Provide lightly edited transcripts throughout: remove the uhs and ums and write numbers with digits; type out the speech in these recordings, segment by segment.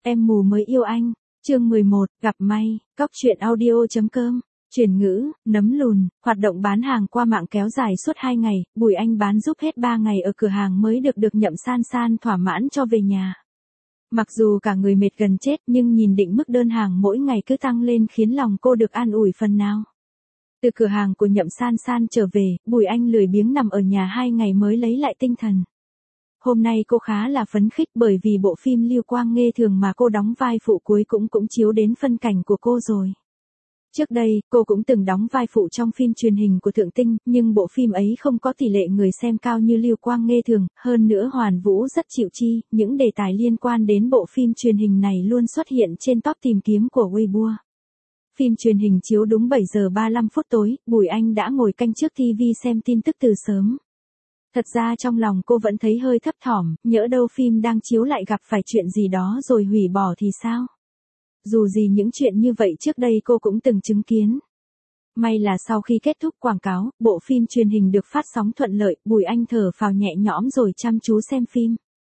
Em mù mới yêu anh. Chương 11, gặp may, Cóc truyện audio.com. Chuyển ngữ, nấm lùn, hoạt động bán hàng qua mạng kéo dài suốt 2 ngày, Bùi Anh bán giúp hết 3 ngày ở cửa hàng mới được Nhậm San San thỏa mãn cho về nhà. Mặc dù cả người mệt gần chết nhưng nhìn định mức đơn hàng mỗi ngày cứ tăng lên khiến lòng cô được an ủi phần nào. Từ cửa hàng của Nhậm San San trở về, Bùi Anh lười biếng nằm ở nhà 2 ngày mới lấy lại tinh thần. Hôm nay cô khá là phấn khích bởi vì bộ phim Lưu Quang Nghê Thường mà cô đóng vai phụ cuối cũng chiếu đến phân cảnh của cô rồi. Trước đây, cô cũng từng đóng vai phụ trong phim truyền hình của Thượng Tinh, nhưng bộ phim ấy không có tỷ lệ người xem cao như Lưu Quang Nghê Thường, hơn nữa Hoàn Vũ rất chịu chi, những đề tài liên quan đến bộ phim truyền hình này luôn xuất hiện trên top tìm kiếm của Weibo. Phim truyền hình chiếu đúng 7 giờ 35 phút tối, Bùi Anh đã ngồi canh trước TV xem tin tức từ sớm. Thật ra trong lòng cô vẫn thấy hơi thấp thỏm, nhỡ đâu phim đang chiếu lại gặp phải chuyện gì đó rồi hủy bỏ thì sao? Dù gì những chuyện như vậy trước đây cô cũng từng chứng kiến. May là sau khi kết thúc quảng cáo, bộ phim truyền hình được phát sóng thuận lợi, Bùi Anh thở phào nhẹ nhõm rồi chăm chú xem phim.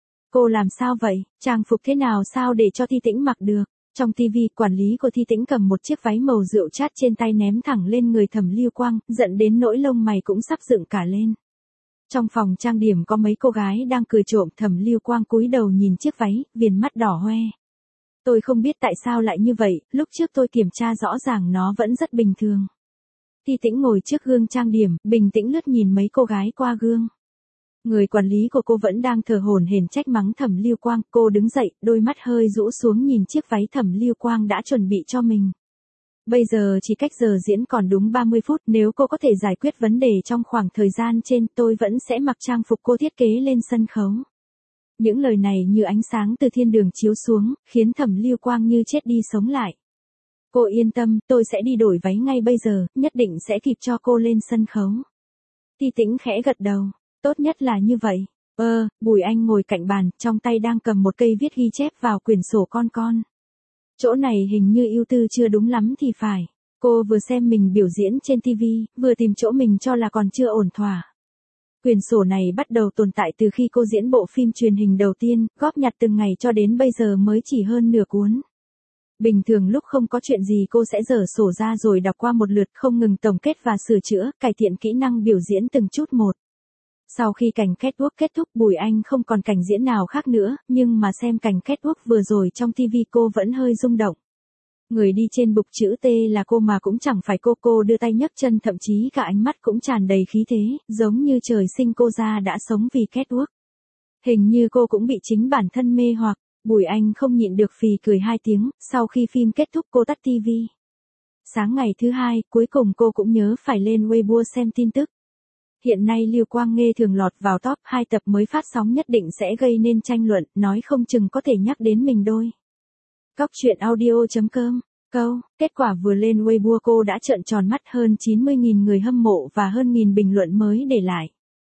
Cô làm sao vậy? Trang phục thế nào sao để cho Thi Tĩnh mặc được? Trong TV, quản lý của Thi Tĩnh cầm một chiếc váy màu rượu chát trên tay ném thẳng lên người Thẩm Lưu Quang, giận đến nỗi lông mày cũng sắp dựng cả lên. Trong phòng trang điểm có mấy cô gái đang cười trộm, Thẩm Lưu Quang cúi đầu nhìn chiếc váy, viền mắt đỏ hoe. Tôi không biết tại sao lại như vậy, lúc trước tôi kiểm tra rõ ràng nó vẫn rất bình thường. Thi Tĩnh ngồi trước gương trang điểm, bình tĩnh lướt nhìn mấy cô gái qua gương. Người quản lý của cô vẫn đang thở hổn hển trách mắng Thẩm Lưu Quang, cô đứng dậy, đôi mắt hơi rũ xuống nhìn chiếc váy Thẩm Lưu Quang đã chuẩn bị cho mình. Bây giờ chỉ cách giờ diễn còn đúng 30 phút, nếu cô có thể giải quyết vấn đề trong khoảng thời gian trên, tôi vẫn sẽ mặc trang phục cô thiết kế lên sân khấu. Những lời này như ánh sáng từ thiên đường chiếu xuống, khiến Thẩm Lưu Quang như chết đi sống lại. Cô yên tâm, tôi sẽ đi đổi váy ngay bây giờ, nhất định sẽ kịp cho cô lên sân khấu. Thi Tĩnh khẽ gật đầu, tốt nhất là như vậy. Bùi Anh ngồi cạnh bàn, trong tay đang cầm một cây viết ghi chép vào quyển sổ con. Chỗ này hình như ưu tư chưa đúng lắm thì phải. Cô vừa xem mình biểu diễn trên TV, vừa tìm chỗ mình cho là còn chưa ổn thỏa. Quyển sổ này bắt đầu tồn tại từ khi cô diễn bộ phim truyền hình đầu tiên, góp nhặt từng ngày cho đến bây giờ mới chỉ hơn nửa cuốn. Bình thường lúc không có chuyện gì cô sẽ dở sổ ra rồi đọc qua một lượt, không ngừng tổng kết và sửa chữa, cải thiện kỹ năng biểu diễn từng chút một. Sau khi cảnh catwalk kết thúc, Bùi Anh không còn cảnh diễn nào khác nữa, nhưng mà xem cảnh catwalk vừa rồi trong TV cô vẫn hơi rung động. Người đi trên bục chữ T là cô mà cũng chẳng phải cô đưa tay nhấc chân, thậm chí cả ánh mắt cũng tràn đầy khí thế, giống như trời sinh cô ra đã sống vì catwalk. Hình như cô cũng bị chính bản thân mê hoặc, Bùi Anh không nhịn được phì cười 2 tiếng, sau khi phim kết thúc cô tắt TV. Sáng ngày thứ hai, cuối cùng cô cũng nhớ phải lên Weibo xem tin tức. Hiện nay Lưu Quang Nghê Thường lọt vào top 2 tập mới phát sóng nhất định sẽ gây nên tranh luận, nói không chừng có thể nhắc đến mình đôi. Cóc truyện audio.com. Kết quả vừa lên Weibo cô đã trợn tròn mắt, hơn 90.000 người hâm mộ và hơn 1.000 bình luận mới để lại.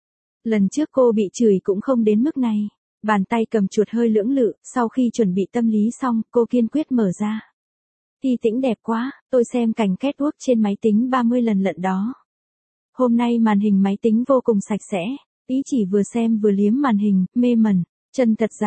Lần trước cô bị chửi cũng không đến mức này. Bàn tay cầm chuột hơi lưỡng lự, sau khi chuẩn bị tâm lý xong, cô kiên quyết mở ra. Thi Tĩnh đẹp quá, tôi xem cảnh catwalk trên máy tính 30 lần lận đó. Hôm nay màn hình máy tính vô cùng sạch sẽ, ý chỉ vừa xem vừa liếm màn hình, mê mẩn. Chân thật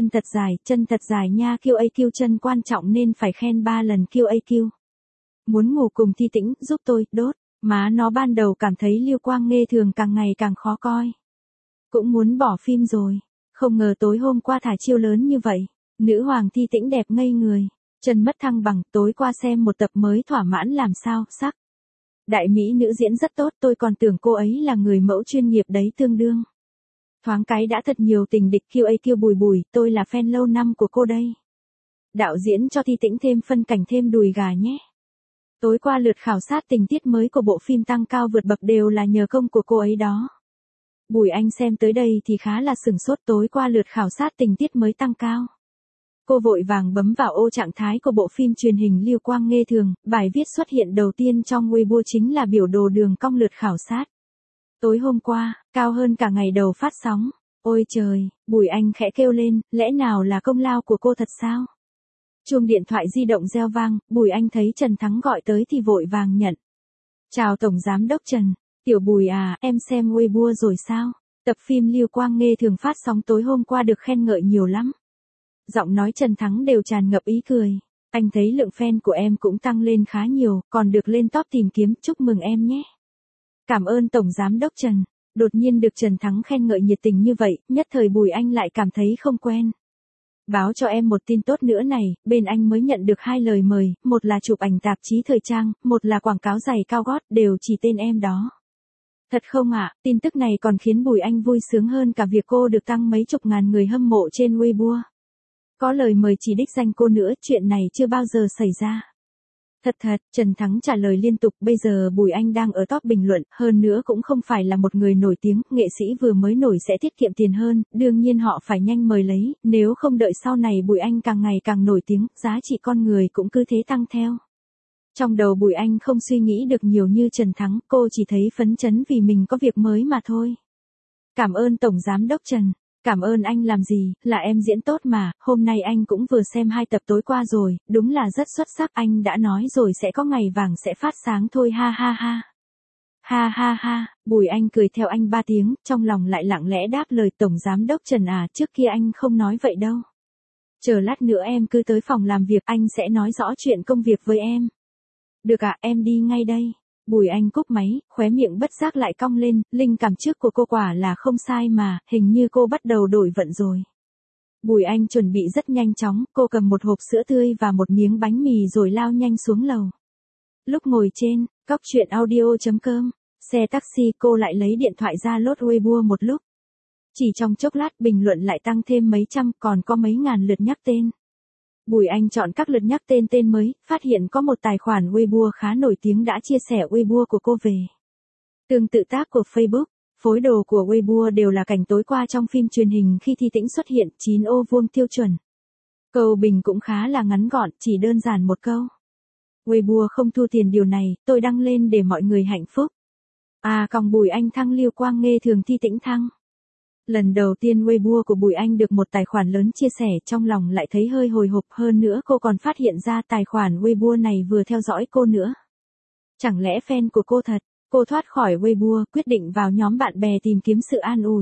dài nha, QAQ chân quan trọng nên phải khen 3 lần QAQ. Muốn ngủ cùng Thi Tĩnh, giúp tôi, đốt. Má nó ban đầu cảm thấy Lưu Quang Nghê Thường càng ngày càng khó coi. Cũng muốn bỏ phim rồi. Không ngờ tối hôm qua thả chiêu lớn như vậy. Nữ hoàng Thi Tĩnh đẹp ngây người. Chân mất thăng bằng, tối qua xem một tập mới thỏa mãn làm sao, sắc. Đại mỹ nữ diễn rất tốt, tôi còn tưởng cô ấy là người mẫu chuyên nghiệp đấy tương đương. Thoáng cái đã thật nhiều tình địch, QAQ Bùi, tôi là fan lâu năm của cô đây. Đạo diễn cho Thi Tĩnh thêm phân cảnh thêm đùi gà nhé. Tối qua lượt khảo sát tình tiết mới của bộ phim tăng cao vượt bậc đều là nhờ công của cô ấy đó. Bùi Anh xem tới đây thì khá là sửng sốt, tối qua lượt khảo sát tình tiết mới tăng cao. Cô vội vàng bấm vào ô trạng thái của bộ phim truyền hình Lưu Quang Nghê Thường, bài viết xuất hiện đầu tiên trong Weibo chính là biểu đồ đường cong lượt khảo sát. Tối hôm qua, cao hơn cả ngày đầu phát sóng. Ôi trời, Bùi Anh khẽ kêu lên, lẽ nào là công lao của cô thật sao? Chuông điện thoại di động reo vang, Bùi Anh thấy Trần Thắng gọi tới thì vội vàng nhận. Chào Tổng Giám đốc Trần, tiểu Bùi à, em xem Weibo rồi sao? Tập phim Lưu Quang Nghê Thường phát sóng tối hôm qua được khen ngợi nhiều lắm. Giọng nói Trần Thắng đều tràn ngập ý cười. Anh thấy lượng fan của em cũng tăng lên khá nhiều, còn được lên top tìm kiếm, chúc mừng em nhé. Cảm ơn Tổng Giám đốc Trần. Đột nhiên được Trần Thắng khen ngợi nhiệt tình như vậy, nhất thời Bùi Anh lại cảm thấy không quen. Báo cho em một tin tốt nữa này, bên anh mới nhận được 2 lời mời, một là chụp ảnh tạp chí thời trang, một là quảng cáo giày cao gót, đều chỉ tên em đó. Thật không ạ? Tin tức này còn khiến Bùi Anh vui sướng hơn cả việc cô được tăng mấy chục ngàn người hâm mộ trên Weibo. Có lời mời chỉ đích danh cô nữa, chuyện này chưa bao giờ xảy ra. Thật, Trần Thắng trả lời liên tục, bây giờ Bùi Anh đang ở top bình luận, hơn nữa cũng không phải là một người nổi tiếng, nghệ sĩ vừa mới nổi sẽ tiết kiệm tiền hơn, đương nhiên họ phải nhanh mời lấy, nếu không đợi sau này Bùi Anh càng ngày càng nổi tiếng, giá trị con người cũng cứ thế tăng theo. Trong đầu Bùi Anh không suy nghĩ được nhiều như Trần Thắng, cô chỉ thấy phấn chấn vì mình có việc mới mà thôi. Cảm ơn Tổng Giám đốc Trần. Cảm ơn anh làm gì, là em diễn tốt mà, hôm nay anh cũng vừa xem 2 tập tối qua rồi, đúng là rất xuất sắc, anh đã nói rồi sẽ có ngày vàng sẽ phát sáng thôi ha ha ha. Ha ha ha, Bùi Anh cười theo anh 3 tiếng, trong lòng lại lặng lẽ đáp lời Tổng Giám đốc Trần à, trước kia anh không nói vậy đâu. Chờ lát nữa em cứ tới phòng làm việc, anh sẽ nói rõ chuyện công việc với em. Được ạ, em đi ngay đây. Bùi Anh cúp máy, khóe miệng bất giác lại cong lên, linh cảm trước của cô quả là không sai mà, hình như cô bắt đầu đổi vận rồi. Bùi Anh chuẩn bị rất nhanh chóng, cô cầm một hộp sữa tươi và một miếng bánh mì rồi lao nhanh xuống lầu. Lúc ngồi trên, cóc truyện audio.com, xe taxi cô lại lấy điện thoại ra lốt Weibo một lúc. Chỉ trong chốc lát bình luận lại tăng thêm mấy trăm, còn có mấy ngàn lượt nhắc tên. Bùi Anh chọn các lượt nhắc tên mới, phát hiện có một tài khoản Weibo khá nổi tiếng đã chia sẻ Weibo của cô về. Tương tự tác của Facebook, phối đồ của Weibo đều là cảnh tối qua trong phim truyền hình khi Thi Tĩnh xuất hiện, 9 ô vuông tiêu chuẩn. Câu bình cũng khá là ngắn gọn, chỉ đơn giản một câu. Weibo không thu tiền điều này, tôi đăng lên để mọi người hạnh phúc. Còng Bùi Anh thăng Liêu Quang nghe thường Thi Tĩnh thăng. Lần đầu tiên Weibo của Bùi Anh được một tài khoản lớn chia sẻ, trong lòng lại thấy hơi hồi hộp, hơn nữa cô còn phát hiện ra tài khoản Weibo này vừa theo dõi cô nữa. Chẳng lẽ fan của cô thật? Cô thoát khỏi Weibo, quyết định vào nhóm bạn bè tìm kiếm sự an ủi.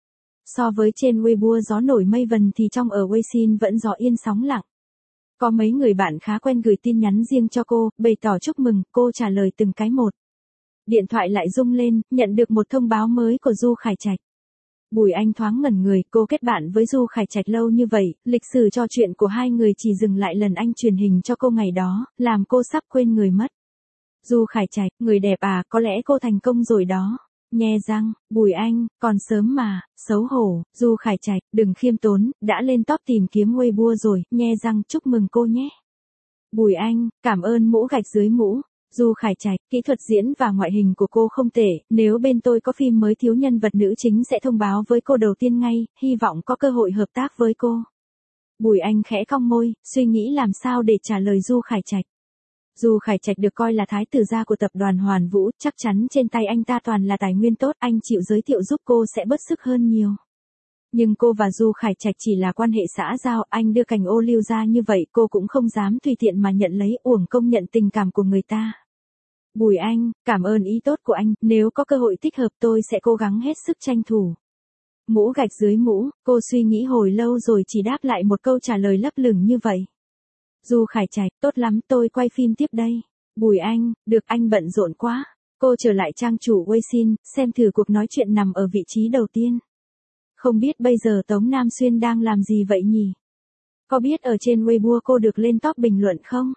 So với trên Weibo gió nổi mây vần thì trong ở Weixin vẫn gió yên sóng lặng. Có mấy người bạn khá quen gửi tin nhắn riêng cho cô, bày tỏ chúc mừng, cô trả lời từng cái một. Điện thoại lại rung lên, nhận được một thông báo mới của Du Khải Trạch. Bùi Anh thoáng ngẩn người, cô kết bạn với Du Khải Trạch lâu như vậy, lịch sử trò chuyện của hai người chỉ dừng lại lần anh truyền hình cho cô ngày đó, làm cô sắp quên người mất. Du Khải Trạch, người đẹp à, có lẽ cô thành công rồi đó. Nhe răng, Bùi Anh, còn sớm mà, xấu hổ, Du Khải Trạch, đừng khiêm tốn, đã lên top tìm kiếm Weibo rồi, nhe răng, chúc mừng cô nhé. Bùi Anh, cảm ơn mũ gạch dưới mũ. Du Khải Trạch, kỹ thuật diễn và ngoại hình của cô không tệ, nếu bên tôi có phim mới thiếu nhân vật nữ chính sẽ thông báo với cô đầu tiên ngay, hy vọng có cơ hội hợp tác với cô. Bùi Anh khẽ cong môi, suy nghĩ làm sao để trả lời Du Khải Trạch. Du Khải Trạch được coi là thái tử gia của tập đoàn Hoàn Vũ, chắc chắn trên tay anh ta toàn là tài nguyên tốt, anh chịu giới thiệu giúp cô sẽ bớt sức hơn nhiều. Nhưng cô và Du Khải Trạch chỉ là quan hệ xã giao, anh đưa cành ô liu ra như vậy cô cũng không dám tùy tiện mà nhận lấy, uổng công nhận tình cảm của người ta. Bùi Anh, cảm ơn ý tốt của anh, nếu có cơ hội thích hợp tôi sẽ cố gắng hết sức tranh thủ. Mũ gạch dưới mũ, cô suy nghĩ hồi lâu rồi chỉ đáp lại một câu trả lời lấp lửng như vậy. Du Khải Trạch, tốt lắm, tôi quay phim tiếp đây. Bùi Anh, được, anh bận rộn quá. Cô trở lại trang chủ Weixin, xem thử cuộc nói chuyện nằm ở vị trí đầu tiên. Không biết bây giờ Tống Nam Xuyên đang làm gì vậy nhỉ? Có biết ở trên Weibo cô được lên top bình luận không?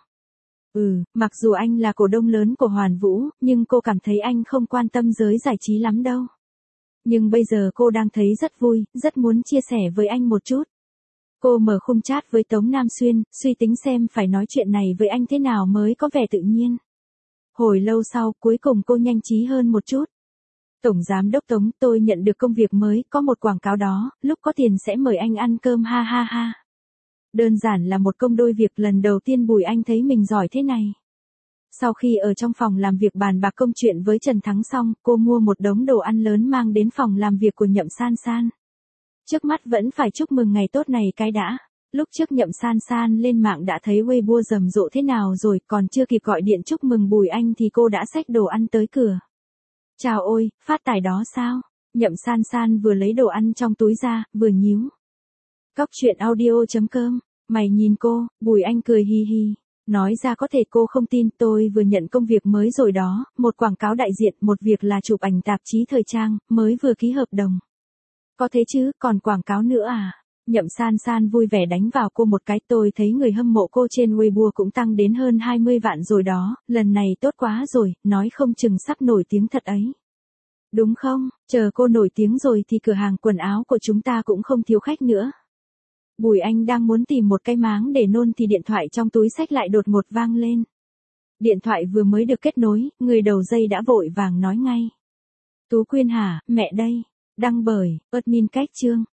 Mặc dù anh là cổ đông lớn của Hoàn Vũ, nhưng cô cảm thấy anh không quan tâm giới giải trí lắm đâu. Nhưng bây giờ cô đang thấy rất vui, rất muốn chia sẻ với anh một chút. Cô mở khung chat với Tống Nam Xuyên, suy tính xem phải nói chuyện này với anh thế nào mới có vẻ tự nhiên. Hồi lâu sau, cuối cùng cô nhanh trí hơn một chút. Tổng Giám đốc Tống, tôi nhận được công việc mới, có một quảng cáo đó, lúc có tiền sẽ mời anh ăn cơm ha ha ha. Đơn giản là một công đôi việc, lần đầu tiên Bùi Anh thấy mình giỏi thế này. Sau khi ở trong phòng làm việc bàn bạc công chuyện với Trần Thắng xong, cô mua một đống đồ ăn lớn mang đến phòng làm việc của Nhậm San San. Trước mắt vẫn phải chúc mừng ngày tốt này cái đã. Lúc trước Nhậm San San lên mạng đã thấy Weibo rầm rộ thế nào rồi, còn chưa kịp gọi điện chúc mừng Bùi Anh thì cô đã xách đồ ăn tới cửa. Chào ôi, phát tài đó sao? Nhậm San San vừa lấy đồ ăn trong túi ra, vừa nhíu Cóc truyện audio.com. Mày nhìn cô, Bùi Anh cười hi hi. Nói ra có thể cô không tin, tôi vừa nhận công việc mới rồi đó, một quảng cáo đại diện, một việc là chụp ảnh tạp chí thời trang, mới vừa ký hợp đồng. Có thế chứ, còn quảng cáo nữa à? Nhậm San San vui vẻ đánh vào cô một cái, tôi thấy người hâm mộ cô trên Weibo cũng tăng đến hơn 20 vạn rồi đó, lần này tốt quá rồi, nói không chừng sắp nổi tiếng thật ấy. Đúng không, chờ cô nổi tiếng rồi thì cửa hàng quần áo của chúng ta cũng không thiếu khách nữa. Bùi Anh đang muốn tìm một cái máng để nôn thì điện thoại trong túi xách lại đột ngột vang lên. Điện thoại vừa mới được kết nối, người đầu dây đã vội vàng nói ngay. Tú Quyên hả, mẹ đây. Đăng bởi, admin Cách Chương.